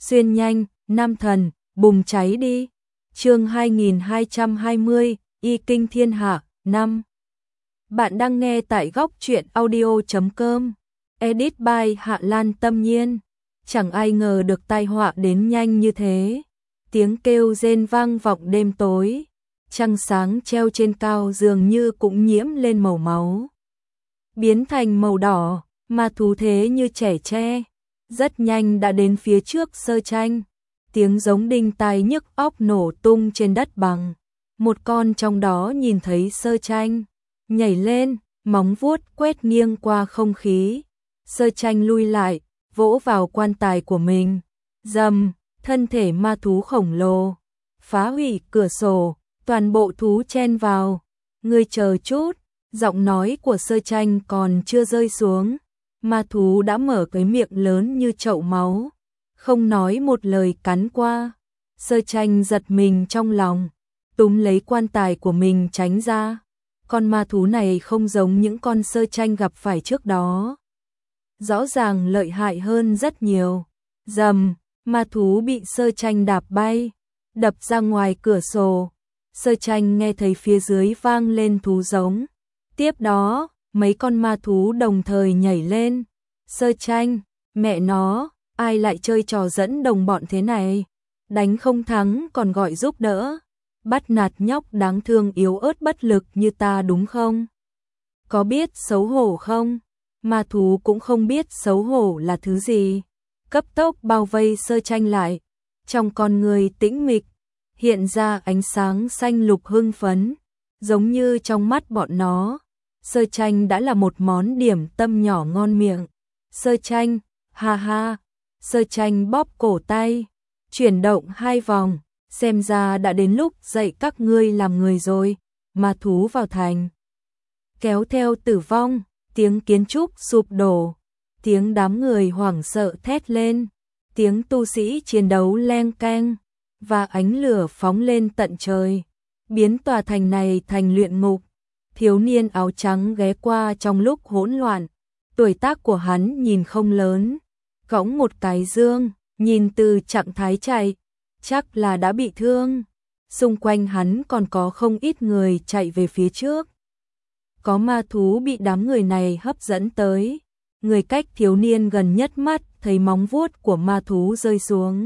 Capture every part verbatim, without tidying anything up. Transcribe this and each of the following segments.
xuyên nhanh, nam thần, bùng cháy đi. Chương hai nghìn hai trăm hai mươi, Y Kinh Thiên Hạ, năm. Bạn đang nghe tại góc truyện audio chấm com. Edit by Hạ Lan Tâm Nhiên. Chẳng ai ngờ được tai họa đến nhanh như thế. Tiếng kêu rên vang vọng đêm tối. Trăng sáng treo trên cao dường như cũng nhiễm lên màu máu. Biến thành màu đỏ, ma thú thế như trẻ tre. Rất nhanh đã đến phía trước Sơ Tranh. Tiếng giống đinh tai nhức óc nổ tung trên đất bằng. Một con trong đó nhìn thấy Sơ Tranh, nhảy lên, móng vuốt quét nghiêng qua không khí. Sơ Tranh lui lại, vỗ vào quan tài của mình. Rầm, thân thể ma thú khổng lồ phá hủy cửa sổ, toàn bộ thú chen vào. Ngươi chờ chút, giọng nói của Sơ Tranh còn chưa rơi xuống, ma thú đã mở cái miệng lớn như chậu máu, không nói một lời cắn qua. Sơ Tranh giật mình trong lòng, túm lấy quan tài của mình tránh ra. Con ma thú này không giống những con Sơ Tranh gặp phải trước đó, rõ ràng lợi hại hơn rất nhiều. Rầm, ma thú bị Sơ Tranh đạp bay, đập ra ngoài cửa sổ. Sơ Tranh nghe thấy phía dưới vang lên thú giống. Tiếp đó, mấy con ma thú đồng thời nhảy lên. Sơ Tranh, mẹ nó, ai lại chơi trò dẫn đồng bọn thế này? Đánh không thắng còn gọi giúp đỡ. Bắt nạt nhóc đáng thương yếu ớt bất lực như ta đúng không? Có biết xấu hổ không? Ma thú cũng không biết xấu hổ là thứ gì. Cấp tốc bao vây Sơ Tranh lại. Trong con người tĩnh mịch, hiện ra ánh sáng xanh lục hưng phấn. Giống như trong mắt bọn nó, Sơ Tranh đã là một món điểm tâm nhỏ ngon miệng. Sơ Tranh, ha ha. Sơ Tranh bóp cổ tay, chuyển động hai vòng. Xem ra đã đến lúc dạy các ngươi làm người rồi. Ma thú vào thành, kéo theo tử vong. Tiếng kiến trúc sụp đổ, tiếng đám người hoảng sợ thét lên, tiếng tu sĩ chiến đấu leng keng, và ánh lửa phóng lên tận trời, biến tòa thành này thành luyện ngục. Thiếu niên áo trắng ghé qua trong lúc hỗn loạn, tuổi tác của hắn nhìn không lớn, cõng một cái dương, nhìn từ trạng thái chạy, chắc là đã bị thương. Xung quanh hắn còn có không ít người chạy về phía trước. Có ma thú bị đám người này hấp dẫn tới. Người cách thiếu niên gần nhất mắt thấy móng vuốt của ma thú rơi xuống.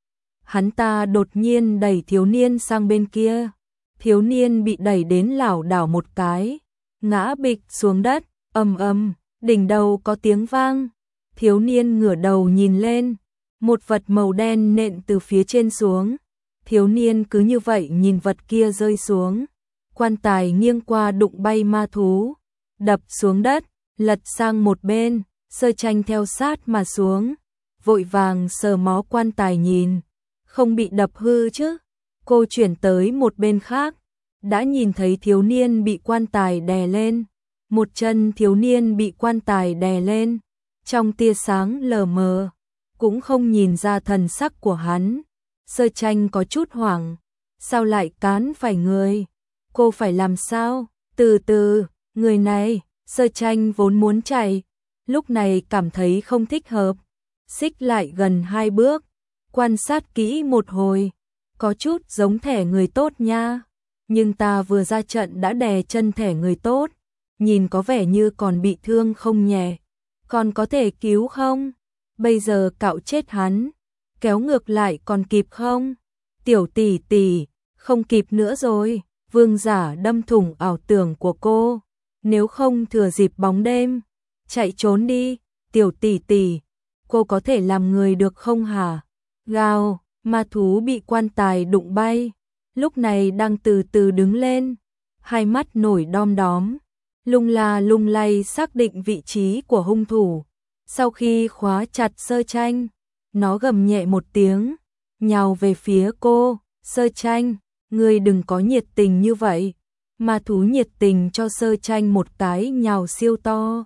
Hắn ta đột nhiên đẩy thiếu niên sang bên kia. Thiếu niên bị đẩy đến lảo đảo một cái, ngã bịch xuống đất, ầm ầm, đỉnh đầu có tiếng vang. Thiếu niên ngửa đầu nhìn lên, một vật màu đen nện từ phía trên xuống. Thiếu niên cứ như vậy nhìn vật kia rơi xuống. Quan tài nghiêng qua đụng bay ma thú, đập xuống đất, lật sang một bên. Sơ Tranh theo sát mà xuống, vội vàng sờ mó quan tài nhìn, không bị đập hư chứ. Cô chuyển tới một bên khác, đã nhìn thấy thiếu niên bị quan tài đè lên. Một chân thiếu niên bị quan tài đè lên, trong tia sáng lờ mờ, cũng không nhìn ra thần sắc của hắn. Sơ Tranh có chút hoảng, sao lại cán phải người? Cô phải làm sao? Từ từ, người này. Sơ Tranh vốn muốn chạy, lúc này cảm thấy không thích hợp, xích lại gần hai bước, quan sát kỹ một hồi, có chút giống thẻ người tốt nha, nhưng ta vừa ra trận đã đè chân thẻ người tốt, nhìn có vẻ như còn bị thương không nhẹ, còn có thể cứu không? Bây giờ cạo chết hắn, kéo ngược lại còn kịp không? Tiểu tỷ tỷ, không kịp nữa rồi. Vương giả đâm thủng ảo tưởng của cô, nếu không thừa dịp bóng đêm, chạy trốn đi. Tiểu tỷ tỷ, cô có thể làm người được không hả? Gào, ma thú bị quan tài đụng bay, lúc này đang từ từ đứng lên, hai mắt nổi đom đóm, lung la lung lay xác định vị trí của hung thủ. Sau khi khóa chặt Sơ Tranh, nó gầm nhẹ một tiếng, nhào về phía cô. Sơ Tranh, ngươi đừng có nhiệt tình như vậy. Ma thú nhiệt tình cho Sơ Tranh một cái nhào siêu to.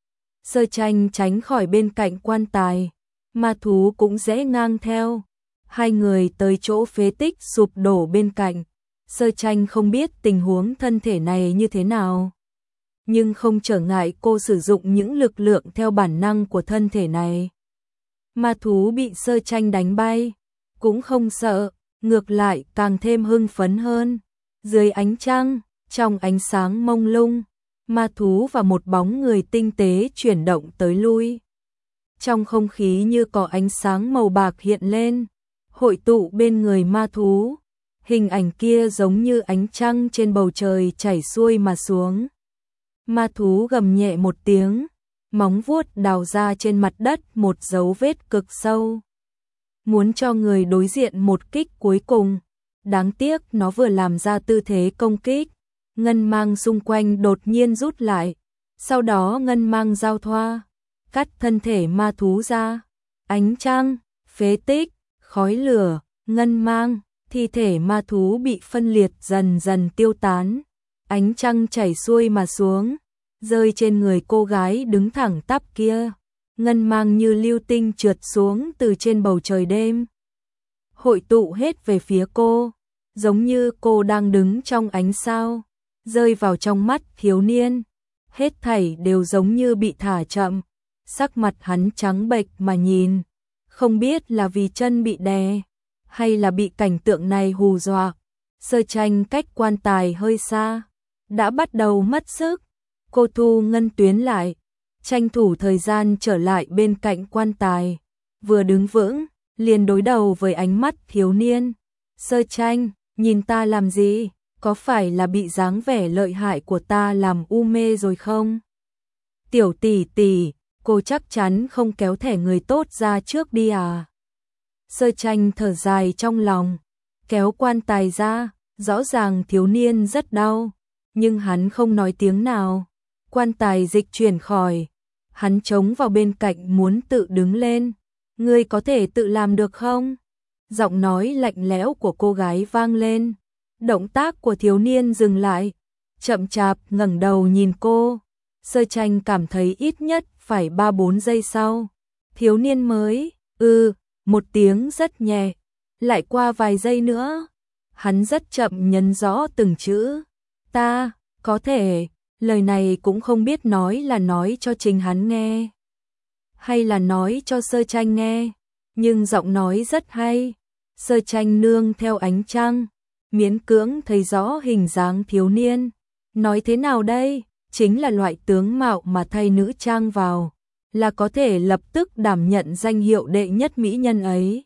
Sơ Tranh tránh khỏi bên cạnh quan tài, ma thú cũng rẽ ngang theo. Hai người tới chỗ phế tích sụp đổ bên cạnh. Sơ Tranh không biết tình huống thân thể này như thế nào, nhưng không trở ngại cô sử dụng những lực lượng theo bản năng của thân thể này. Ma thú bị Sơ Tranh đánh bay, cũng không sợ, ngược lại càng thêm hưng phấn hơn. Dưới ánh trăng, trong ánh sáng mông lung, ma thú và một bóng người tinh tế chuyển động tới lui. Trong không khí như có ánh sáng màu bạc hiện lên, hội tụ bên người ma thú. Hình ảnh kia giống như ánh trăng trên bầu trời chảy xuôi mà xuống. Ma thú gầm nhẹ một tiếng, móng vuốt đào ra trên mặt đất một dấu vết cực sâu. Muốn cho người đối diện một kích cuối cùng. Đáng tiếc nó vừa làm ra tư thế công kích, ngân mang xung quanh đột nhiên rút lại. Sau đó ngân mang giao thoa, cắt thân thể ma thú ra. Ánh trăng, phế tích, khói lửa, ngân mang, thi thể ma thú bị phân liệt dần dần tiêu tán. Ánh trăng chảy xuôi mà xuống, rơi trên người cô gái đứng thẳng tắp kia. Ngân mang như lưu tinh trượt xuống từ trên bầu trời đêm, hội tụ hết về phía cô, giống như cô đang đứng trong ánh sao, rơi vào trong mắt thiếu niên. Hết thảy đều giống như bị thả chậm, sắc mặt hắn trắng bệch mà nhìn, không biết là vì chân bị đè, hay là bị cảnh tượng này hù dọa. Sơ Tranh cách quan tài hơi xa, đã bắt đầu mất sức. Cô thu ngân tuyến lại, tranh thủ thời gian trở lại bên cạnh quan tài. Vừa đứng vững, liền đối đầu với ánh mắt thiếu niên. Sơ Tranh, nhìn ta làm gì? Có phải là bị dáng vẻ lợi hại của ta làm u mê rồi không? Tiểu tỷ tỷ, cô chắc chắn không kéo thẻ người tốt ra trước đi à? Sơ Tranh thở dài trong lòng, kéo quan tài ra, rõ ràng thiếu niên rất đau, nhưng hắn không nói tiếng nào. Quan tài dịch chuyển khỏi, hắn chống vào bên cạnh muốn tự đứng lên. Ngươi có thể tự làm được không? Giọng nói lạnh lẽo của cô gái vang lên. Động tác của thiếu niên dừng lại, chậm chạp ngẩng đầu nhìn cô. Sơ Tranh cảm thấy ít nhất phải ba bốn giây sau, thiếu niên mới ư, một tiếng rất nhẹ. Lại qua vài giây nữa, hắn rất chậm nhấn rõ từng chữ. Ta, có thể. Lời này cũng không biết nói là nói cho chính hắn nghe, hay là nói cho Sơ Tranh nghe, nhưng giọng nói rất hay. Sơ Tranh nương theo ánh trăng, miễn cưỡng thấy rõ hình dáng thiếu niên. Nói thế nào đây? Chính là loại tướng mạo mà thay nữ trang vào, là có thể lập tức đảm nhận danh hiệu đệ nhất mỹ nhân ấy.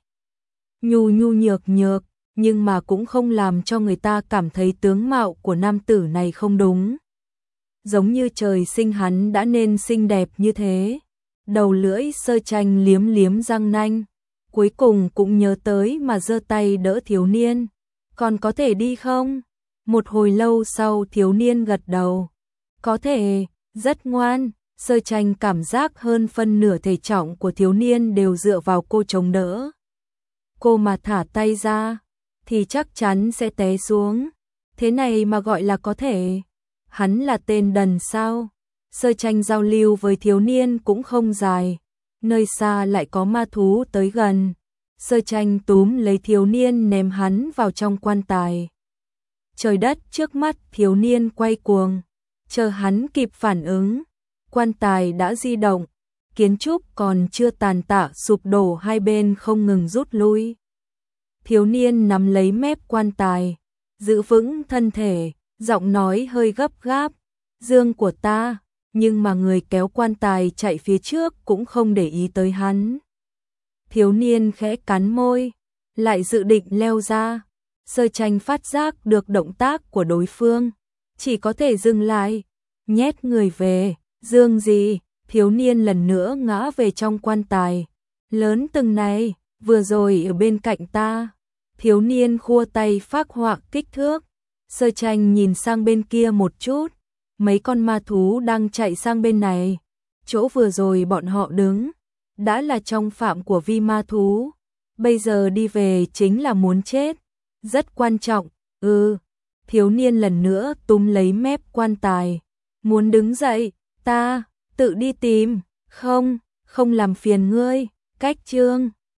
Nhu nhu nhược nhược, nhưng mà cũng không làm cho người ta cảm thấy tướng mạo của nam tử này không đúng. Giống như trời sinh hắn đã nên xinh đẹp như thế. Đầu lưỡi Sơ Tranh liếm liếm răng nanh, cuối cùng cũng nhớ tới mà giơ tay đỡ thiếu niên. Còn có thể đi không? Một hồi lâu sau thiếu niên gật đầu. Có thể, rất ngoan. Sơ Tranh cảm giác hơn phân nửa thể trọng của thiếu niên đều dựa vào cô chống đỡ. Cô mà thả tay ra, thì chắc chắn sẽ té xuống. Thế này mà gọi là có thể. Hắn là tên đần sao? Sơ Tranh giao lưu với thiếu niên cũng không dài, nơi xa lại có ma thú tới gần. Sơ Tranh túm lấy thiếu niên ném hắn vào trong quan tài. Trời đất trước mắt thiếu niên quay cuồng, chờ hắn kịp phản ứng, quan tài đã di động, kiến trúc còn chưa tàn tạ sụp đổ, hai bên không ngừng rút lui. Thiếu niên nắm lấy mép quan tài, giữ vững thân thể, giọng nói hơi gấp gáp, dương của ta, nhưng mà người kéo quan tài chạy phía trước cũng không để ý tới hắn. Thiếu niên khẽ cắn môi, lại dự định leo ra. Sơ Tranh phát giác được động tác của đối phương, chỉ có thể dừng lại, nhét người về. Dương gì? Thiếu niên lần nữa ngã về trong quan tài. Lớn từng này, vừa rồi ở bên cạnh ta. Thiếu niên khua tay phác họa kích thước. Sơ Tranh nhìn sang bên kia một chút, mấy con ma thú đang chạy sang bên này. Chỗ vừa rồi bọn họ đứng, đã là trong phạm của vi ma thú. Bây giờ đi về chính là muốn chết. Rất quan trọng, ừ. Thiếu niên lần nữa túm lấy mép quan tài, muốn đứng dậy. Ta, tự đi tìm. Không, không làm phiền ngươi. Cách chương